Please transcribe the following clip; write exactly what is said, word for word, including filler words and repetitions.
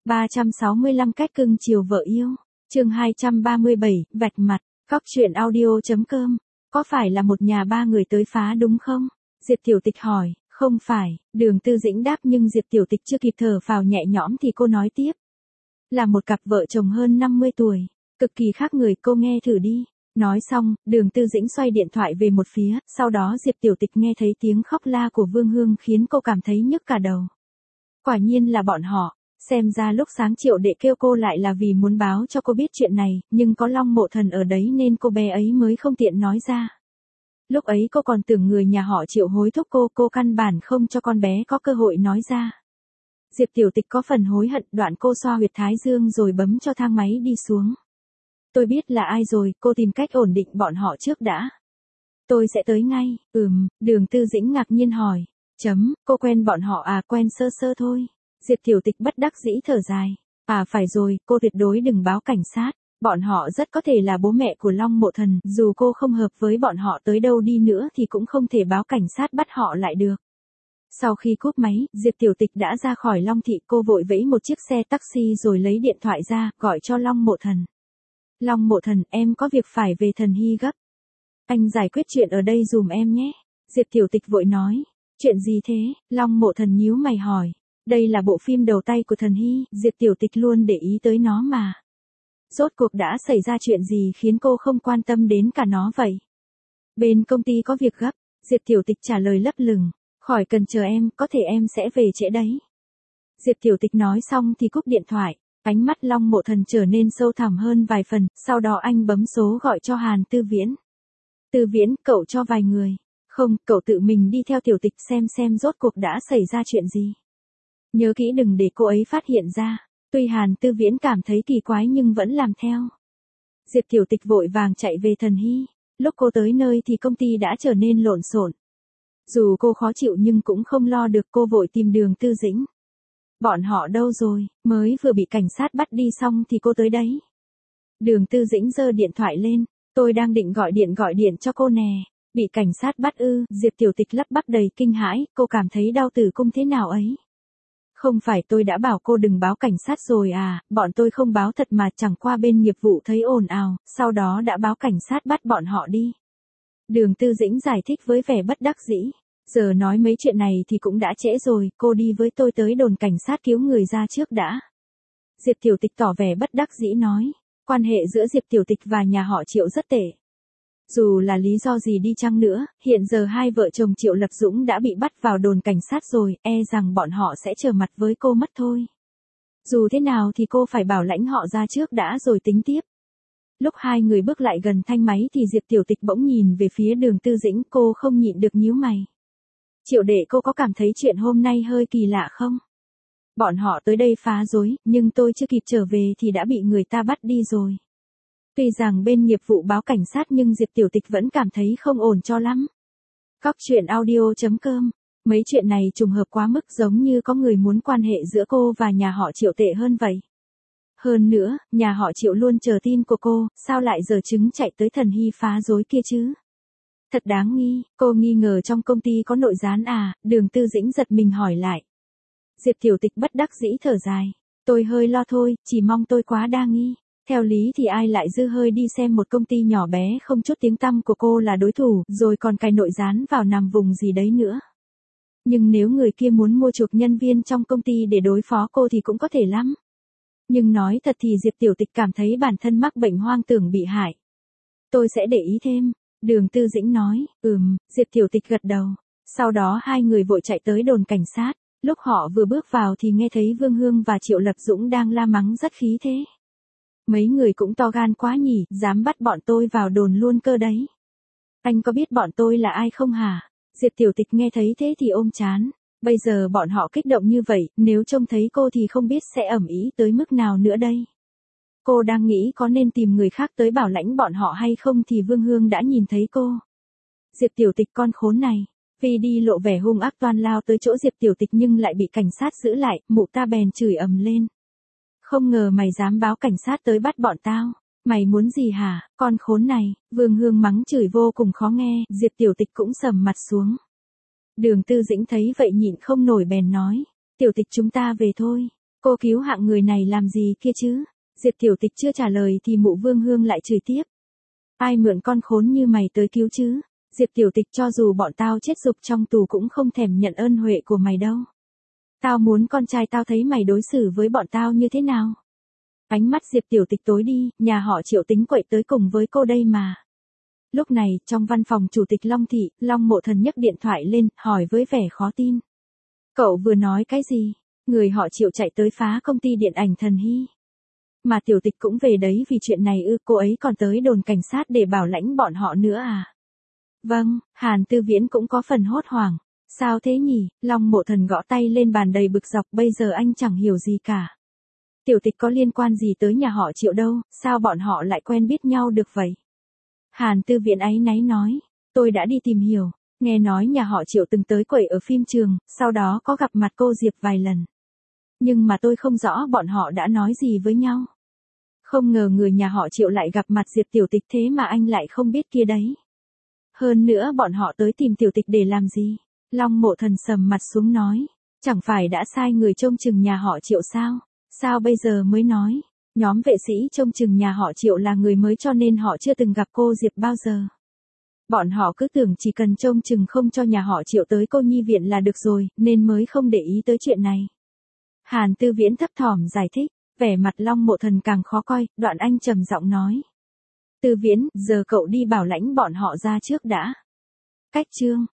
ba trăm sáu mươi lăm cách cưng chiều vợ yêu. Chương hai trăm ba mươi bảy, vạch mặt. Cóc truyện audio chấm com. Có phải là một nhà ba người tới phá đúng không? Diệp Tiểu Tịch hỏi. Không phải, Đường Tư Dĩnh đáp, nhưng Diệp Tiểu Tịch chưa kịp thở phào nhẹ nhõm thì cô nói tiếp. Là một cặp vợ chồng hơn năm mươi tuổi. Cực kỳ khác người, cô nghe thử đi. Nói xong, Đường Tư Dĩnh xoay điện thoại về một phía, sau đó Diệp Tiểu Tịch nghe thấy tiếng khóc la của Vương Hương khiến cô cảm thấy nhức cả đầu. Quả nhiên là bọn họ. Xem ra lúc sáng Triệu Đệ kêu cô lại là vì muốn báo cho cô biết chuyện này, nhưng có Long Mộ Thần ở đấy nên cô bé ấy mới không tiện nói ra. Lúc ấy cô còn tưởng người nhà họ Triệu hối thúc cô, cô căn bản không cho con bé có cơ hội nói ra. Diệp Tiểu Tịch có phần hối hận, đoạn cô xoa huyệt thái dương rồi bấm cho thang máy đi xuống. Tôi biết là ai rồi, cô tìm cách ổn định bọn họ trước đã. Tôi sẽ tới ngay. Ừm, Đường Tư Dĩnh ngạc nhiên hỏi. Chấm, cô quen bọn họ à? Quen sơ sơ thôi. Diệp Tiểu Tịch bất đắc dĩ thở dài. À phải rồi, cô tuyệt đối đừng báo cảnh sát. Bọn họ rất có thể là bố mẹ của Long Mộ Thần, dù cô không hợp với bọn họ tới đâu đi nữa thì cũng không thể báo cảnh sát bắt họ lại được. Sau khi cúp máy, Diệp Tiểu Tịch đã ra khỏi Long Thị, cô vội vẫy một chiếc xe taxi rồi lấy điện thoại ra, gọi cho Long Mộ Thần. Long Mộ Thần, em có việc phải về Thần Hy gấp. Anh giải quyết chuyện ở đây dùm em nhé. Diệp Tiểu Tịch vội nói. Chuyện gì thế? Long Mộ Thần nhíu mày hỏi. Đây là bộ phim đầu tay của Thần Hy, Diệp Tiểu Tịch luôn để ý tới nó mà. Rốt cuộc đã xảy ra chuyện gì khiến cô không quan tâm đến cả nó vậy? Bên công ty có việc gấp, Diệp Tiểu Tịch trả lời lấp lửng. Khỏi cần chờ em, có thể em sẽ về trễ đấy. Diệp Tiểu Tịch nói xong thì cúp điện thoại. Ánh mắt Long Mộ Thần trở nên sâu thẳm hơn vài phần, sau đó anh bấm số gọi cho Hàn Tư Viễn. Tư Viễn, cậu cho vài người. Không, cậu tự mình đi theo Tiểu Tịch xem xem rốt cuộc đã xảy ra chuyện gì. Nhớ kỹ đừng để cô ấy phát hiện ra. Tuy Hàn Tư Viễn cảm thấy kỳ quái nhưng vẫn làm theo. Diệp Tiểu Tịch vội vàng chạy về Thần Hy. Lúc cô tới nơi thì công ty đã trở nên lộn xộn. Dù cô khó chịu nhưng cũng không lo được, cô vội tìm Đường Tư Dĩnh. Bọn họ đâu rồi, mới vừa bị cảnh sát bắt đi xong thì cô tới đấy. Đường Tư Dĩnh giơ điện thoại lên, tôi đang định gọi điện gọi điện cho cô nè. Bị cảnh sát bắt ư? Diệp Tiểu Tịch lắp bắp đầy kinh hãi, cô cảm thấy đau tử cung thế nào ấy. Không phải tôi đã bảo cô đừng báo cảnh sát rồi à, bọn tôi không báo thật mà, chẳng qua bên nghiệp vụ thấy ồn ào, sau đó đã báo cảnh sát bắt bọn họ đi. Đường Tư Dĩnh giải thích với vẻ bất đắc dĩ. Giờ nói mấy chuyện này thì cũng đã trễ rồi, cô đi với tôi tới đồn cảnh sát cứu người ra trước đã. Diệp Tiểu Tịch tỏ vẻ bất đắc dĩ nói, quan hệ giữa Diệp Tiểu Tịch và nhà họ Triệu rất tệ. Dù là lý do gì đi chăng nữa, hiện giờ hai vợ chồng Triệu Lập Dũng đã bị bắt vào đồn cảnh sát rồi, e rằng bọn họ sẽ trở mặt với cô mất thôi. Dù thế nào thì cô phải bảo lãnh họ ra trước đã rồi tính tiếp. Lúc hai người bước lại gần thanh máy thì Diệp Tiểu Tịch bỗng nhìn về phía Đường Tư Dĩnh, cô không nhịn được nhíu mày. Triệu Đệ, cô có cảm thấy chuyện hôm nay hơi kỳ lạ không? Bọn họ tới đây phá rối, nhưng tôi chưa kịp trở về thì đã bị người ta bắt đi rồi. Tuy rằng bên nghiệp vụ báo cảnh sát nhưng Diệp Tiểu Tịch vẫn cảm thấy không ổn cho lắm. Cóc truyện audio chấm com. Mấy chuyện này trùng hợp quá mức, giống như có người muốn quan hệ giữa cô và nhà họ Triệu tệ hơn vậy. Hơn nữa, nhà họ Triệu luôn chờ tin của cô, sao lại giờ chứng chạy tới Thần Hy phá rối kia chứ? Thật đáng nghi, cô nghi ngờ trong công ty có nội gián à? Đường Tư Dĩnh giật mình hỏi lại. Diệp Tiểu Tịch bất đắc dĩ thở dài. Tôi hơi lo thôi, chỉ mong tôi quá đa nghi. Theo lý thì ai lại dư hơi đi xem một công ty nhỏ bé không chút tiếng tăm của cô là đối thủ, rồi còn cài nội gián vào nằm vùng gì đấy nữa. Nhưng nếu người kia muốn mua chuộc nhân viên trong công ty để đối phó cô thì cũng có thể lắm. Nhưng nói thật thì Diệp Tiểu Tịch cảm thấy bản thân mắc bệnh hoang tưởng bị hại. Tôi sẽ để ý thêm. Đường Tư Dĩnh nói. Ừm, Diệp Tiểu Tịch gật đầu. Sau đó hai người vội chạy tới đồn cảnh sát. Lúc họ vừa bước vào thì nghe thấy Vương Hương và Triệu Lập Dũng đang la mắng rất khí thế. Mấy người cũng to gan quá nhỉ, dám bắt bọn tôi vào đồn luôn cơ đấy. Anh có biết bọn tôi là ai không hả? Diệp Tiểu Tịch nghe thấy thế thì ôm chán. Bây giờ bọn họ kích động như vậy, nếu trông thấy cô thì không biết sẽ ầm ĩ tới mức nào nữa đây. Cô đang nghĩ có nên tìm người khác tới bảo lãnh bọn họ hay không thì Vương Hương đã nhìn thấy cô. Diệp Tiểu Tịch con khốn này. Vì đi lộ vẻ hung ác toan lao tới chỗ Diệp Tiểu Tịch nhưng lại bị cảnh sát giữ lại, mụ ta bèn chửi ầm lên. Không ngờ mày dám báo cảnh sát tới bắt bọn tao. Mày muốn gì hả, con khốn này? Vương Hương mắng chửi vô cùng khó nghe, Diệp Tiểu Tịch cũng sầm mặt xuống. Đường Tư Dĩnh thấy vậy nhịn không nổi bèn nói. Tiểu Tịch chúng ta về thôi. Cô cứu hạng người này làm gì kia chứ? Diệp Tiểu Tịch chưa trả lời thì mụ Vương Hương lại chửi tiếp. Ai mượn con khốn như mày tới cứu chứ? Diệp Tiểu Tịch, cho dù bọn tao chết rục trong tù cũng không thèm nhận ơn huệ của mày đâu. Tao muốn con trai tao thấy mày đối xử với bọn tao như thế nào. Ánh mắt Diệp Tiểu Tịch tối đi, nhà họ Triệu tính quậy tới cùng với cô đây mà. Lúc này, trong văn phòng chủ tịch Long Thị, Long Mộ Thần nhấc điện thoại lên, hỏi với vẻ khó tin. Cậu vừa nói cái gì? Người họ Triệu chạy tới phá công ty điện ảnh Thần Hy. Mà Tiểu Tịch cũng về đấy vì chuyện này ư? Cô ấy còn tới đồn cảnh sát để bảo lãnh bọn họ nữa à? Vâng, Hàn Tư Viễn cũng có phần hốt hoảng. Sao thế nhỉ? Long Mộ Thần gõ tay lên bàn đầy bực dọc, bây giờ anh chẳng hiểu gì cả. Tiểu Tịch có liên quan gì tới nhà họ Triệu đâu, sao bọn họ lại quen biết nhau được vậy? Hàn Tư Viễn áy náy nói, tôi đã đi tìm hiểu, nghe nói nhà họ Triệu từng tới quẩy ở phim trường, sau đó có gặp mặt cô Diệp vài lần. Nhưng mà tôi không rõ bọn họ đã nói gì với nhau. Không ngờ người nhà họ Triệu lại gặp mặt Diệp Tiểu Tịch, thế mà anh lại không biết kia đấy. Hơn nữa bọn họ tới tìm Tiểu Tịch để làm gì? Long Mộ Thần sầm mặt xuống nói, chẳng phải đã sai người trông chừng nhà họ Triệu sao? Sao bây giờ mới nói? Nhóm vệ sĩ trông chừng nhà họ Triệu là người mới cho nên họ chưa từng gặp cô Diệp bao giờ. Bọn họ cứ tưởng chỉ cần trông chừng không cho nhà họ Triệu tới cô nhi viện là được rồi, nên mới không để ý tới chuyện này. Hàn Tư Viễn thấp thỏm giải thích, vẻ mặt Long Mộ Thần càng khó coi, đoạn anh trầm giọng nói. Tư Viễn, giờ cậu đi bảo lãnh bọn họ ra trước đã. Cách chương